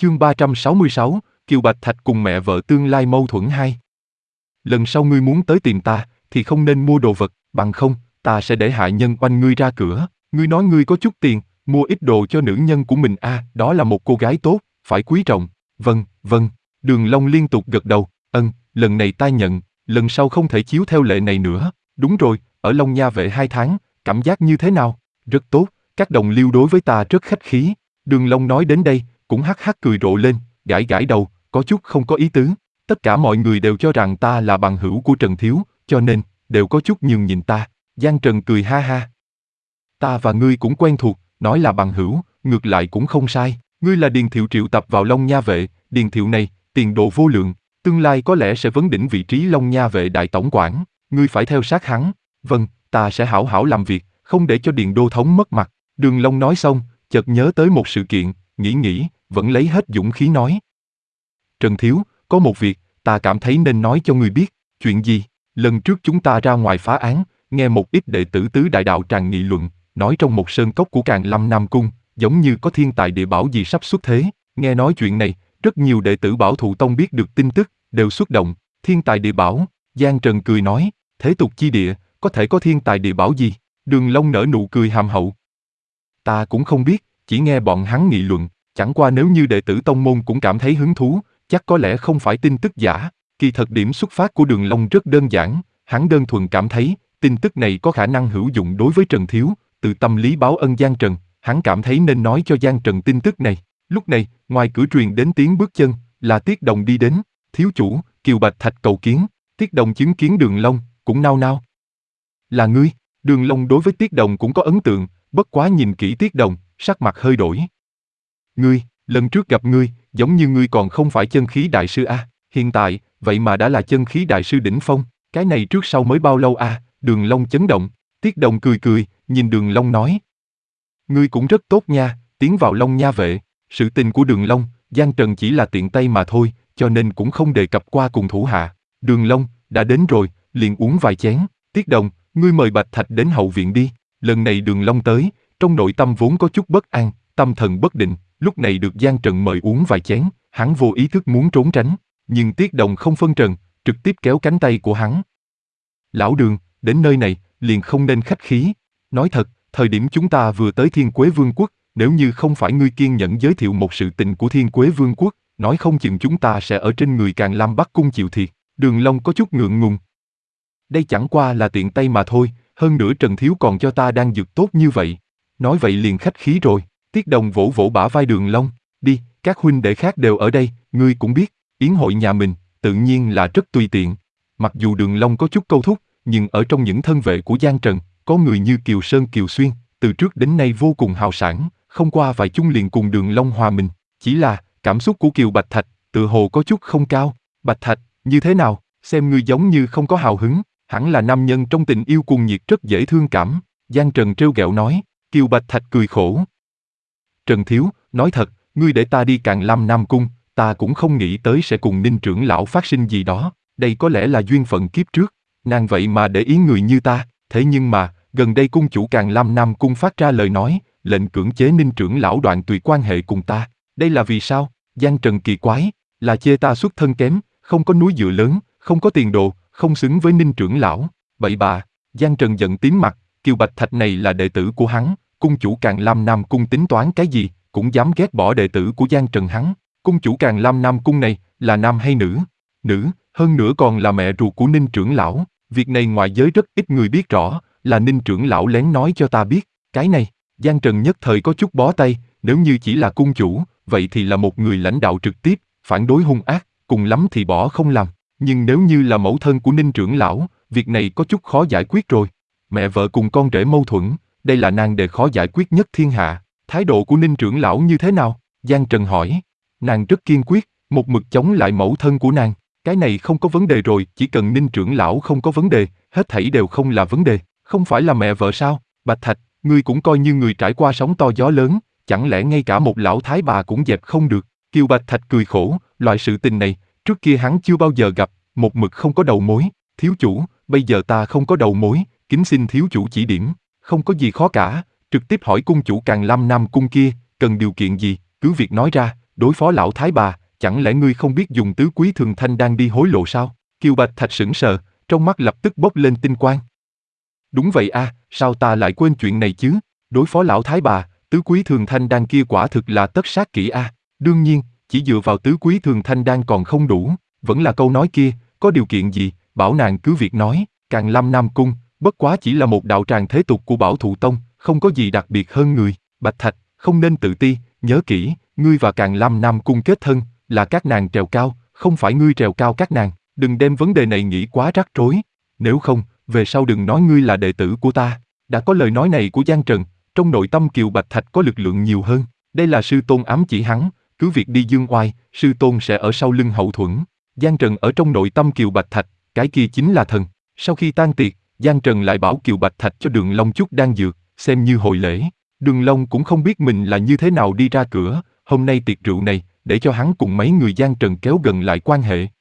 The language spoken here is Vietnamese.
Chương 366, Kiều Bạch Thạch cùng mẹ vợ tương lai mâu thuẫn 2. Lần sau ngươi muốn tới tìm ta, thì không nên mua đồ vật, bằng không, ta sẽ để hạ nhân oanh ngươi ra cửa. Ngươi nói ngươi có chút tiền, mua ít đồ cho nữ nhân của mình đó là một cô gái tốt, phải quý trọng. Vâng. Đường Long liên tục gật đầu, lần này ta nhận, lần sau không thể chiếu theo lệ này nữa. Đúng rồi, ở Long Nha Vệ 2 tháng, cảm giác như thế nào? Rất tốt, các đồng liêu đối với ta rất khách khí. Đường Long nói đến đây, cũng hắc hắc cười rộ lên, gãi đầu, có chút không có ý tứ. Tất cả mọi người đều cho rằng ta là bằng hữu của Trần Thiếu, cho nên, đều có chút nhường nhìn ta. Giang Trần cười ha ha. Ta và ngươi cũng quen thuộc, nói là bằng hữu, ngược lại cũng không sai. Ngươi là Điền Thiệu triệu tập vào Long Nha Vệ, Điền Thiệu này, tiền đồ vô lượng, tương lai có lẽ sẽ vấn đỉnh vị trí Long Nha Vệ đại tổng quản. Ngươi phải theo sát hắn. Vâng, ta sẽ hảo hảo làm việc, không để cho Điền Đô thống mất mặt. Đường Long nói xong, chợt nhớ tới một sự kiện, nghĩ, vẫn lấy hết dũng khí nói. Trần Thiếu, có một việc, ta cảm thấy nên nói cho ngươi biết. Chuyện gì? Lần trước chúng ta ra ngoài phá án, nghe một ít đệ tử tứ đại đạo tràng nghị luận, nói trong một sơn cốc của Càn Lâm Nam Cung, giống như có thiên tài địa bảo gì sắp xuất thế. Nghe nói chuyện này, rất nhiều đệ tử Bảo Thụ Tông biết được tin tức, đều xuất động. Thiên tài địa bảo, Giang Trần cười nói, thế tục chi địa, có thể có thiên tài địa bảo gì? Đường Long nở nụ cười hàm hậu. Ta cũng không biết, chỉ nghe bọn hắn nghị luận, chẳng qua nếu như đệ tử tông môn cũng cảm thấy hứng thú, chắc có lẽ không phải tin tức giả. Kỳ thật điểm xuất phát của Đường Long rất đơn giản, hắn đơn thuần cảm thấy, tin tức này có khả năng hữu dụng đối với Trần Thiếu, từ tâm lý báo ân Giang Trần, hắn cảm thấy nên nói cho Giang Trần tin tức này. Lúc này, ngoài cửa truyền đến tiếng bước chân, là Tiết Đồng đi đến. Thiếu chủ, Kiều Bạch Thạch cầu kiến. Tiết Đồng chứng kiến Đường Long, cũng nao nao. Là ngươi? Đường Long đối với Tiết Đồng cũng có ấn tượng, bất quá nhìn kỹ Tiết Đồng, sắc mặt hơi đổi. Ngươi, lần trước gặp ngươi, giống như ngươi còn không phải chân khí đại sư hiện tại, vậy mà đã là chân khí đại sư đỉnh phong, cái này trước sau mới bao lâu Đường Long chấn động, Tiết Đồng cười, nhìn Đường Long nói. Ngươi cũng rất tốt nha, tiến vào Long Nha Vệ, sự tình của Đường Long, Giang Trần chỉ là tiện tay mà thôi, cho nên cũng không đề cập qua cùng thủ hạ. Đường Long, đã đến rồi, liền uống vài chén. Tiết Đồng, ngươi mời Bạch Thạch đến hậu viện đi. Lần này Đường Long tới, trong nội tâm vốn có chút bất an, tâm thần bất định, lúc này được Giang Trần mời uống vài chén, hắn vô ý thức muốn trốn tránh, nhưng Tiết Đồng không phân trần, trực tiếp kéo cánh tay của hắn. Lão Đường, đến nơi này, liền không nên khách khí. Nói thật, thời điểm chúng ta vừa tới Thiên Quế Vương quốc, nếu như không phải ngươi kiên nhẫn giới thiệu một sự tình của Thiên Quế Vương quốc, nói không chừng chúng ta sẽ ở trên người Càn Lam Bắc Cung chịu thiệt. Đường Long có chút ngượng ngùng. Đây chẳng qua là tiện tay mà thôi, hơn nữa Trần Thiếu còn cho ta đang dược tốt như vậy. Nói vậy liền khách khí rồi. Tiết Đồng vỗ vỗ bả vai Đường Long, đi, các huynh đệ khác đều ở đây, ngươi cũng biết, yến hội nhà mình, tự nhiên là rất tùy tiện. Mặc dù Đường Long có chút câu thúc, nhưng ở trong những thân vệ của Giang Trần, có người như Kiều Sơn Kiều Xuyên, từ trước đến nay vô cùng hào sảng, không qua vài chung liền cùng Đường Long hòa mình. Chỉ là, cảm xúc của Kiều Bạch Thạch, tự hồ có chút không cao. Bạch Thạch, như thế nào, xem ngươi giống như không có hào hứng, hẳn là nam nhân trong tình yêu cuồng nhiệt rất dễ thương cảm. Giang Trần trêu ghẹo nói. Kiều Bạch Thạch cười khổ. Trần Thiếu, nói thật, ngươi để ta đi Càn Lam Nam Cung, ta cũng không nghĩ tới sẽ cùng Ninh trưởng lão phát sinh gì đó, đây có lẽ là duyên phận kiếp trước, nàng vậy mà để ý người như ta, thế nhưng mà, gần đây cung chủ Càn Lam Nam Cung phát ra lời nói, lệnh cưỡng chế Ninh trưởng lão đoạn tuyệt quan hệ cùng ta, đây là vì sao? Giang Trần kỳ quái, là chê ta xuất thân kém, không có núi dựa lớn, không có tiền đồ, không xứng với Ninh trưởng lão, bậy bạ. Giang Trần giận tím mặt, Kiều Bạch Thạch này là đệ tử của hắn, cung chủ Càn Lam Nam Cung tính toán cái gì, cũng dám ghét bỏ đệ tử của Giang Trần hắn. Cung chủ Càn Lam Nam Cung này, là nam hay nữ? Nữ, hơn nữa còn là mẹ ruột của Ninh trưởng lão. Việc này ngoại giới rất ít người biết rõ, là Ninh trưởng lão lén nói cho ta biết. Cái này, Giang Trần nhất thời có chút bó tay, nếu như chỉ là cung chủ, vậy thì là một người lãnh đạo trực tiếp, phản đối hung ác, cùng lắm thì bỏ không làm. Nhưng nếu như là mẫu thân của Ninh trưởng lão, việc này có chút khó giải quyết rồi. Mẹ vợ cùng con rể mâu thuẫn, đây là nan đề khó giải quyết nhất thiên hạ. Thái độ của Ninh trưởng lão như thế nào? Giang Trần hỏi. Nàng rất kiên quyết, một mực chống lại mẫu thân của nàng. Cái này không có vấn đề rồi, chỉ cần Ninh trưởng lão không có vấn đề, hết thảy đều không là vấn đề. Không phải là mẹ vợ sao? Bạch Thạch, ngươi cũng coi như người trải qua sóng to gió lớn, chẳng lẽ ngay cả một lão thái bà cũng dẹp không được? Kiều Bạch Thạch cười khổ, loại sự tình này, trước kia hắn chưa bao giờ gặp, một mực không có đầu mối. Thiếu chủ, bây giờ ta không có đầu mối, kính xin thiếu chủ chỉ điểm. Không có gì khó cả, trực tiếp hỏi cung chủ Càn Lam Nam Cung kia, cần điều kiện gì, cứ việc nói ra, đối phó lão thái bà, chẳng lẽ ngươi không biết dùng tứ quý thường thanh đang đi hối lộ sao? Kiều Bạch Thạch sững sờ, trong mắt lập tức bốc lên tinh quang. Đúng vậy a, sao ta lại quên chuyện này chứ? Đối phó lão thái bà, tứ quý thường thanh đan kia quả thực là tất sát kỹ a. Đương nhiên, chỉ dựa vào tứ quý thường thanh đan còn không đủ, vẫn là câu nói kia, có điều kiện gì, bảo nàng cứ việc nói. Càn Lâm Nam Cung, bất quá chỉ là một đạo tràng thế tục của Bảo Thụ Tông, không có gì đặc biệt hơn người. Bạch Thạch, không nên tự ti, nhớ kỹ, ngươi và Càn Lâm Nam Cung kết thân, là các nàng trèo cao, không phải ngươi trèo cao các nàng. Đừng đem vấn đề này nghĩ quá rắc rối. Nếu không, về sau đừng nói ngươi là đệ tử của ta. Đã có lời nói này của Giang Trần, trong nội tâm Kiều Bạch Thạch có lực lượng nhiều hơn. Đây là sư tôn ám chỉ hắn, cứ việc đi dương oai, sư tôn sẽ ở sau lưng hậu thuẫn. Giang Trần ở trong nội tâm Kiều Bạch Thạch, cái kia chính là thần. Sau khi tan tiệc, Giang Trần lại bảo Kiều Bạch Thạch cho Đường Long chút đan dược, xem như hồi lễ. Đường Long cũng không biết mình là như thế nào đi ra cửa, hôm nay tiệc rượu này, để cho hắn cùng mấy người Giang Trần kéo gần lại quan hệ.